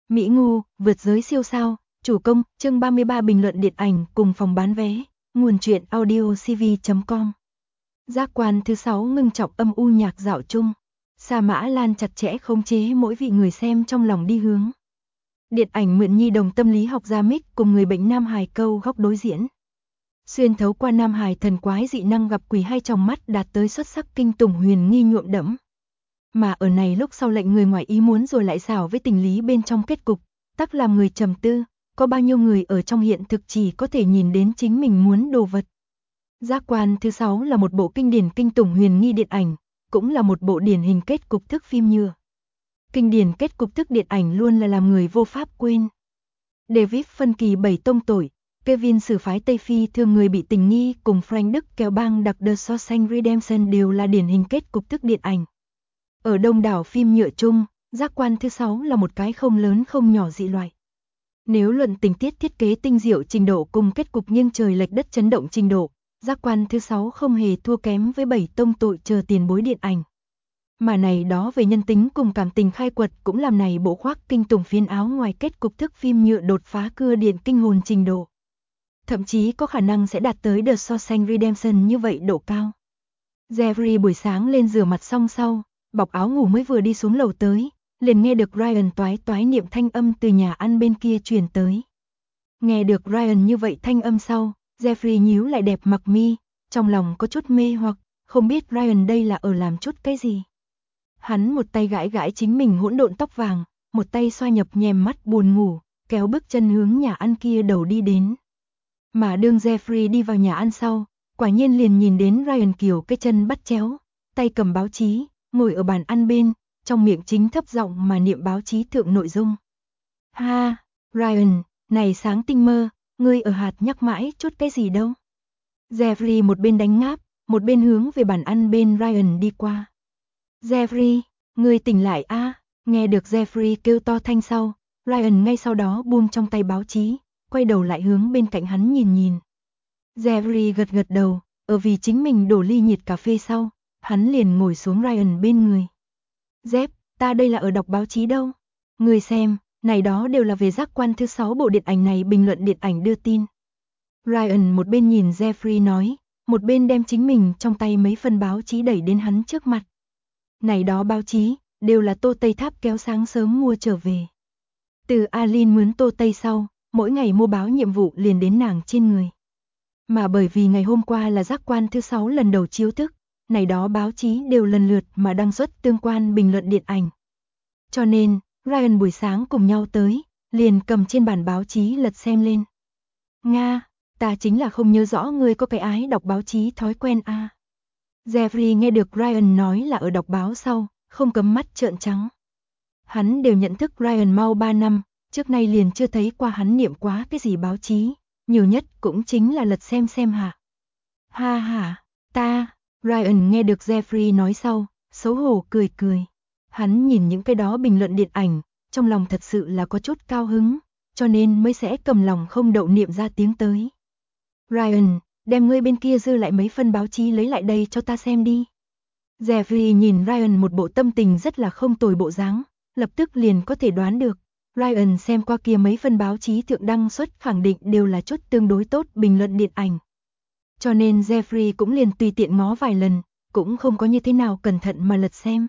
Mỹ Ngu, vượt giới siêu sao, chủ công, chương 33 bình luận điện ảnh cùng phòng bán vé, nguồn truyện audio cv.com. Giác quan thứ 6 ngưng trọng âm u nhạc dạo chung. Sa Mã Lan chặt chẽ khống chế mỗi vị người xem trong lòng đi hướng. Điện ảnh mượn nhi đồng tâm lý học ra mic cùng người bệnh Nam Hải câu góc đối diễn. Xuyên thấu qua Nam Hải thần quái dị năng gặp quỷ hai tròng mắt đạt tới xuất sắc kinh tủng huyền nghi nhuộm đẫm. Mà ở này lúc sau lệnh người ngoài ý muốn rồi lại xảo với tình lý bên trong kết cục, tắc làm người trầm tư, có bao nhiêu người ở trong hiện thực chỉ có thể nhìn đến chính mình muốn đồ vật. Giác quan thứ 6 là một bộ kinh điển kinh tủng huyền nghi điện ảnh, cũng là một bộ điển hình kết cục thức phim nhựa. Kinh điển kết cục thức điện ảnh luôn là làm người vô pháp quên. David phân kỳ 7 tông tội, Kevin xử phái Tây Phi thương người bị tình nghi cùng Frank Đức kéo bang đặc The Shawshank Redemption đều là điển hình kết cục thức điện ảnh. Ở đông đảo phim nhựa chung, giác quan thứ 6 là một cái không lớn không nhỏ dị loại. Nếu luận tình tiết thiết kế tinh diệu trình độ cùng kết cục nghiêng trời lệch đất chấn động trình độ, giác quan thứ 6 không hề thua kém với 7 tông tội chờ tiền bối điện ảnh. Mà này đó về nhân tính cùng cảm tình khai quật cũng làm này bộ khoác kinh tủng phiến áo ngoài kết cục thức phim nhựa đột phá cưa điện kinh hồn trình độ. Thậm chí có khả năng sẽ đạt tới The Shawshank Redemption như vậy độ cao. Jeffrey buổi sáng lên rửa mặt xong sau, bọc áo ngủ mới vừa đi xuống lầu tới, liền nghe được Ryan toái toái niệm thanh âm từ nhà ăn bên kia truyền tới. Nghe được Ryan như vậy thanh âm sau, Jeffrey nhíu lại đẹp mặc mi, trong lòng có chút mê hoặc, không biết Ryan đây là ở làm chút cái gì. Hắn một tay gãi gãi chính mình hỗn độn tóc vàng, một tay xoa nhập nhèm mắt buồn ngủ, kéo bước chân hướng nhà ăn kia đầu đi đến. Mà đương Jeffrey đi vào nhà ăn sau, quả nhiên liền nhìn đến Ryan kiều cái chân bắt chéo, tay cầm báo chí, ngồi ở bàn ăn bên, trong miệng chính thấp giọng mà niệm báo chí thượng nội dung. Ha, Ryan, này sáng tinh mơ, ngươi ở hạt nhắc mãi chút cái gì đâu. Jeffrey một bên đánh ngáp, một bên hướng về bàn ăn bên Ryan đi qua. Jeffrey, ngươi tỉnh lại a? Nghe được Jeffrey kêu to thanh sau, Ryan ngay sau đó buông trong tay báo chí, quay đầu lại hướng bên cạnh hắn nhìn nhìn. Jeffrey gật gật đầu, ở vì chính mình đổ ly nhiệt cà phê sau, hắn liền ngồi xuống Ryan bên người. Jeff, ta đây là ở đọc báo chí đâu. Ngươi xem, này đó đều là về giác quan thứ 6 bộ điện ảnh này bình luận điện ảnh đưa tin. Ryan một bên nhìn Jeffrey nói, một bên đem chính mình trong tay mấy phần báo chí đẩy đến hắn trước mặt. Này đó báo chí, đều là Tô Tây Tháp kéo sáng sớm mua trở về. Từ Alin mướn Tô Tây sau, mỗi ngày mua báo nhiệm vụ liền đến nàng trên người. Mà bởi vì ngày hôm qua là giác quan thứ 6 lần đầu chiếu thức, này đó báo chí đều lần lượt mà đăng xuất tương quan bình luận điện ảnh. Cho nên, Ryan buổi sáng cùng nhau tới, liền cầm trên bản báo chí lật xem lên. Nga, ta chính là không nhớ rõ ngươi có cái ái đọc báo chí thói quen a. Jeffrey nghe được Ryan nói là ở đọc báo sau, không cấm mắt trợn trắng. Hắn đều nhận thức Ryan mau 3 năm, trước nay liền chưa thấy qua hắn niệm quá cái gì báo chí, nhiều nhất cũng chính là lật xem hả. Ha ha, ta, Ryan nghe được Jeffrey nói sau, xấu hổ cười cười. Hắn nhìn những cái đó bình luận điện ảnh, trong lòng thật sự là có chút cao hứng, cho nên mới sẽ cầm lòng không đậu niệm ra tiếng tới. Ryan, đem ngươi bên kia dư lại mấy phân báo chí lấy lại đây cho ta xem đi. Jeffrey nhìn Ryan một bộ tâm tình rất là không tồi bộ dáng, lập tức liền có thể đoán được. Ryan xem qua kia mấy phân báo chí thượng đăng xuất khẳng định đều là chút tương đối tốt bình luận điện ảnh. Cho nên Jeffrey cũng liền tùy tiện ngó vài lần, cũng không có như thế nào cẩn thận mà lật xem.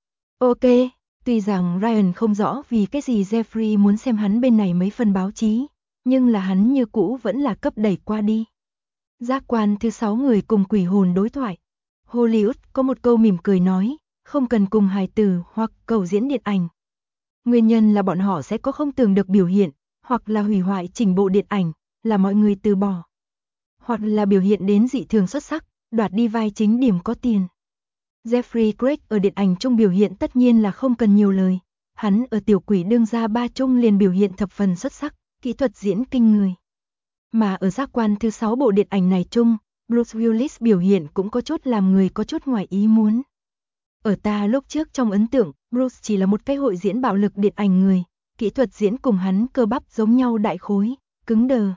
Ok, tuy rằng Ryan không rõ vì cái gì Jeffrey muốn xem hắn bên này mấy phần báo chí, nhưng là hắn như cũ vẫn là cấp đẩy qua đi. Giác quan thứ 6 người cùng quỷ hồn đối thoại. Hollywood có một câu mỉm cười nói, không cần cùng hài tử hoặc cầu diễn điện ảnh. Nguyên nhân là bọn họ sẽ có không tưởng được biểu hiện, hoặc là hủy hoại chỉnh bộ điện ảnh, là mọi người từ bỏ. Hoặc là biểu hiện đến dị thường xuất sắc, đoạt đi vai chính điểm có tiền. Jeffrey Craig ở điện ảnh chung biểu hiện tất nhiên là không cần nhiều lời. Hắn ở tiểu quỷ đương gia 3 chung liền biểu hiện thập phần xuất sắc, kỹ thuật diễn kinh người. Mà ở giác quan thứ 6 bộ điện ảnh này chung, Bruce Willis biểu hiện cũng có chút làm người có chút ngoài ý muốn. Ở ta lúc trước trong ấn tượng, Bruce chỉ là một cái hội diễn bạo lực điện ảnh người, kỹ thuật diễn cùng hắn cơ bắp giống nhau đại khối, cứng đờ.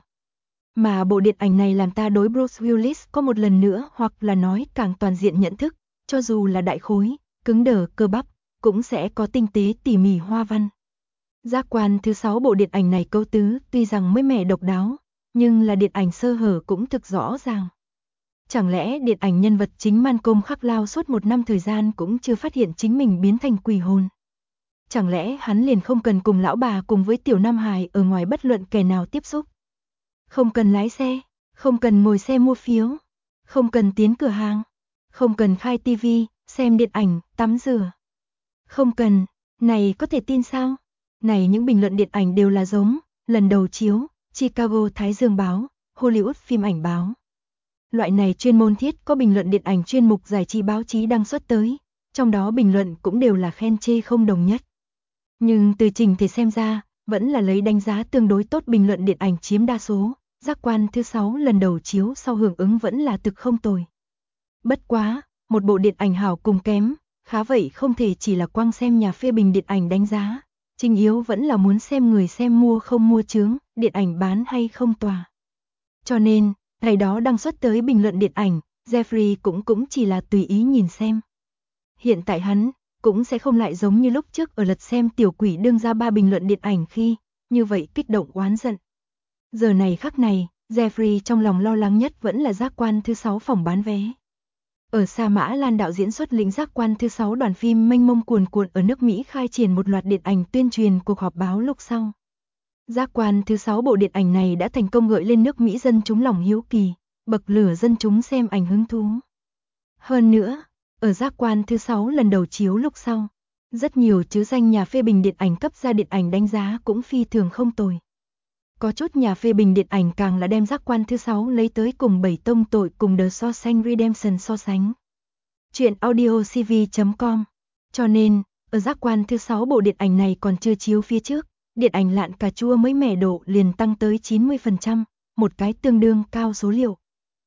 Mà bộ điện ảnh này làm ta đối Bruce Willis có một lần nữa hoặc là nói càng toàn diện nhận thức, cho dù là đại khối, cứng đờ cơ bắp, cũng sẽ có tinh tế tỉ mỉ hoa văn. Giác quan thứ 6 bộ điện ảnh này cấu tứ tuy rằng mới mẻ độc đáo, nhưng là điện ảnh sơ hở cũng thực rõ ràng. Chẳng lẽ điện ảnh nhân vật chính Malcolm Khắc Lao suốt 1 năm thời gian cũng chưa phát hiện chính mình biến thành quỷ hồn? Chẳng lẽ hắn liền không cần cùng lão bà cùng với tiểu Nam Hải ở ngoài bất luận kẻ nào tiếp xúc? Không cần lái xe, không cần ngồi xe mua phiếu, không cần tiến cửa hàng, không cần khai tivi, xem điện ảnh, tắm rửa. Không cần, này có thể tin sao? Này những bình luận điện ảnh đều là giống, lần đầu chiếu, Chicago Thái Dương báo, Hollywood phim ảnh báo. Loại này chuyên môn thiết có bình luận điện ảnh chuyên mục giải trí báo chí đăng xuất tới, trong đó bình luận cũng đều là khen chê không đồng nhất. Nhưng từ trình thể xem ra, vẫn là lấy đánh giá tương đối tốt bình luận điện ảnh chiếm đa số, Giác quan thứ 6 lần đầu chiếu sau hưởng ứng vẫn là thực không tồi. Bất quá, một bộ điện ảnh hảo cùng kém, khá vậy không thể chỉ là quang xem nhà phê bình điện ảnh đánh giá, chính yếu vẫn là muốn xem người xem mua không mua chướng, điện ảnh bán hay không tòa. Cho nên, ngày đó đăng xuất tới bình luận điện ảnh, Jeffrey cũng chỉ là tùy ý nhìn xem. Hiện tại hắn cũng sẽ không lại giống như lúc trước ở lật xem Tiểu Quỷ Đương Gia 3 bình luận điện ảnh khi, như vậy kích động oán giận. Giờ này khắc này, Jeffrey trong lòng lo lắng nhất vẫn là giác quan thứ 6 phòng bán vé. Ở Sa Mã Lan đạo diễn xuất lĩnh giác quan thứ 6 đoàn phim mênh mông cuồn cuộn ở nước Mỹ khai triển một loạt điện ảnh tuyên truyền cuộc họp báo lúc sau. Giác quan thứ 6 bộ điện ảnh này đã thành công gợi lên nước Mỹ dân chúng lòng hiếu kỳ, bậc lửa dân chúng xem ảnh hứng thú. Hơn nữa, ở giác quan thứ 6 lần đầu chiếu lúc sau, rất nhiều chữ danh nhà phê bình điện ảnh cấp ra điện ảnh đánh giá cũng phi thường không tồi. Có chút nhà phê bình điện ảnh càng là đem giác quan thứ 6 lấy tới cùng 7 tông tội cùng The Shawshank Redemption so sánh. Chuyện audiocv.com. Cho nên, ở giác quan thứ 6 bộ điện ảnh này còn chưa chiếu phía trước, điện ảnh Lạn Cà Chua mới mẻ độ liền tăng tới 90%, một cái tương đương cao số liệu.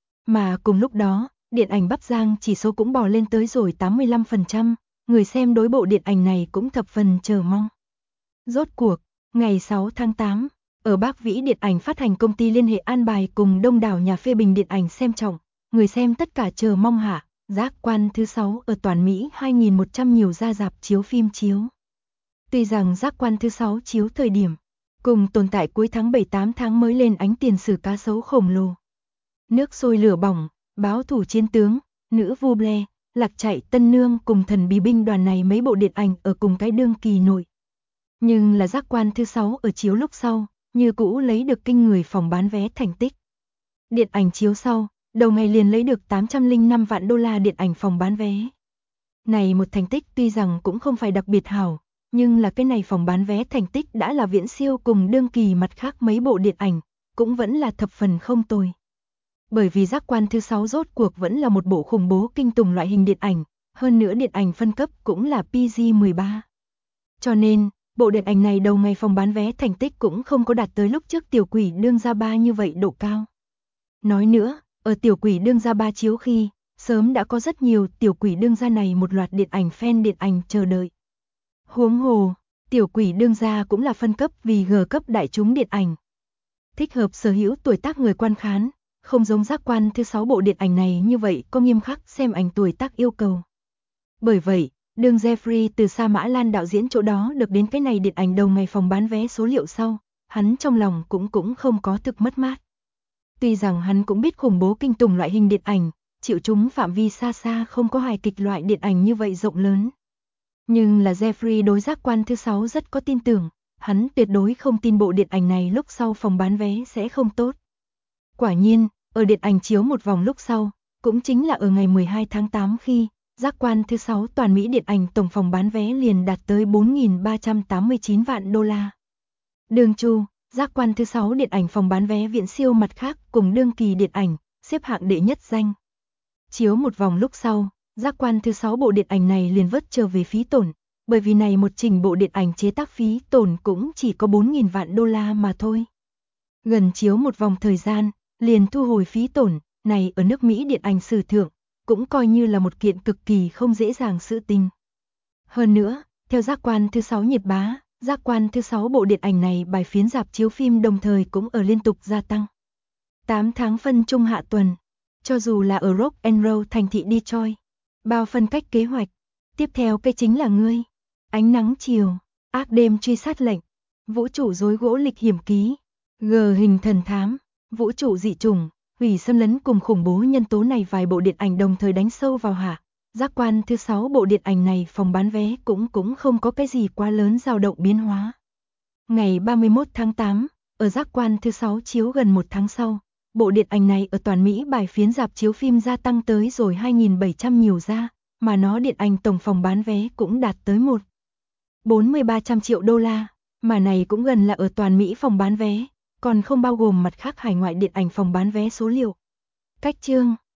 Mà cùng lúc đó, điện ảnh Bắp Giang chỉ số cũng bò lên tới rồi 85%, người xem đối bộ điện ảnh này cũng thập phần chờ mong. Rốt cuộc, ngày 6 tháng 8, ở Bắc Vĩ Điện ảnh phát hành công ty liên hệ an bài cùng đông đảo nhà phê bình điện ảnh xem trọng, người xem tất cả chờ mong hạ, giác quan thứ 6 ở toàn Mỹ 2.100 nhiều ra rạp chiếu phim chiếu. Tuy rằng giác quan thứ 6 chiếu thời điểm, cùng tồn tại cuối tháng 7-8 tháng mới lên ánh tiền sử cá sấu khổng lồ. Nước sôi lửa bỏng, báo thủ chiến tướng, nữ vu Blair, lạc chạy tân nương cùng thần bí binh đoàn này mấy bộ điện ảnh ở cùng cái đương kỳ nổi. Nhưng là giác quan thứ 6 ở chiếu lúc sau, như cũ lấy được kinh người phòng bán vé thành tích. Điện ảnh chiếu sau, đầu ngày liền lấy được 805 vạn đô la điện ảnh phòng bán vé. Này một thành tích tuy rằng cũng không phải đặc biệt hảo, nhưng là cái này phòng bán vé thành tích đã là viễn siêu cùng đương kỳ mặt khác mấy bộ điện ảnh, cũng vẫn là thập phần không tồi. Bởi vì giác quan thứ 6 rốt cuộc vẫn là một bộ khủng bố kinh tủng loại hình điện ảnh, hơn nữa điện ảnh phân cấp cũng là PG-13. Cho nên, bộ điện ảnh này đầu ngày phòng bán vé thành tích cũng không có đạt tới lúc trước Tiểu Quỷ Đương Gia 3 như vậy độ cao. Nói nữa, ở Tiểu Quỷ Đương Gia 3 chiếu khi, sớm đã có rất nhiều Tiểu Quỷ Đương Gia này một loạt điện ảnh fan điện ảnh chờ đợi. Huống hồ, Tiểu Quỷ Đương Gia cũng là phân cấp vì G cấp đại chúng điện ảnh. Thích hợp sở hữu tuổi tác người quan khán, không giống giác quan thứ 6 bộ điện ảnh này như vậy có nghiêm khắc xem ảnh tuổi tác yêu cầu. Bởi vậy, đương Jeffrey từ Sa Mã Lan đạo diễn chỗ đó được đến cái này điện ảnh đầu ngày phòng bán vé số liệu sau, hắn trong lòng cũng không có thực mất mát. Tuy rằng hắn cũng biết khủng bố kinh tủng loại hình điện ảnh, chịu chúng phạm vi xa xa không có hài kịch loại điện ảnh như vậy rộng lớn. Nhưng là Jeffrey đối giác quan thứ 6 rất có tin tưởng, hắn tuyệt đối không tin bộ điện ảnh này lúc sau phòng bán vé sẽ không tốt. Quả nhiên, ở điện ảnh chiếu một vòng lúc sau, cũng chính là ở ngày 12 tháng 8 khi, giác quan thứ 6 toàn Mỹ điện ảnh tổng phòng bán vé liền đạt tới 4.389 vạn đô la. Đường chu, giác quan thứ 6 điện ảnh phòng bán vé viễn siêu mặt khác cùng đương kỳ điện ảnh, xếp hạng đệ nhất danh. Chiếu một vòng lúc sau, giác quan thứ 6 bộ điện ảnh này liền vớt trở về phí tổn, bởi vì này một trình bộ điện ảnh chế tác phí tổn cũng chỉ có 4.000 vạn đô la mà thôi. Gần chiếu một vòng thời gian, liền thu hồi phí tổn, này ở nước Mỹ điện ảnh sử thượng, cũng coi như là một kiện cực kỳ không dễ dàng sự tình. Hơn nữa, theo giác quan thứ 6 nhiệt bá, giác quan thứ 6 bộ điện ảnh này bài phiến rạp chiếu phim đồng thời cũng ở liên tục gia tăng. 8 tháng phân trung hạ tuần, cho dù là ở Rock and Roll thành thị Detroit, bao phân cách kế hoạch, tiếp theo cái chính là ngươi, ánh nắng chiều, ác đêm truy sát lệnh, Vũ trụ rối gỗ lịch hiểm ký, G hình thần thám, vũ trụ dị chủng, hủy xâm lấn cùng khủng bố nhân tố này vài bộ điện ảnh đồng thời đánh sâu vào hạ. Giác quan thứ 6 bộ điện ảnh này phòng bán vé cũng không có cái gì quá lớn dao động biến hóa. Ngày 31 tháng 8, ở giác quan thứ 6 chiếu gần 1 tháng sau, bộ điện ảnh này ở toàn Mỹ bài phiến rạp chiếu phim gia tăng tới rồi 2.700 nhiều ra, mà nó điện ảnh tổng phòng bán vé cũng đạt tới 1,43 triệu đô la, mà này cũng gần là ở toàn Mỹ phòng bán vé, còn không bao gồm mặt khác hải ngoại điện ảnh phòng bán vé số liệu. Cách chương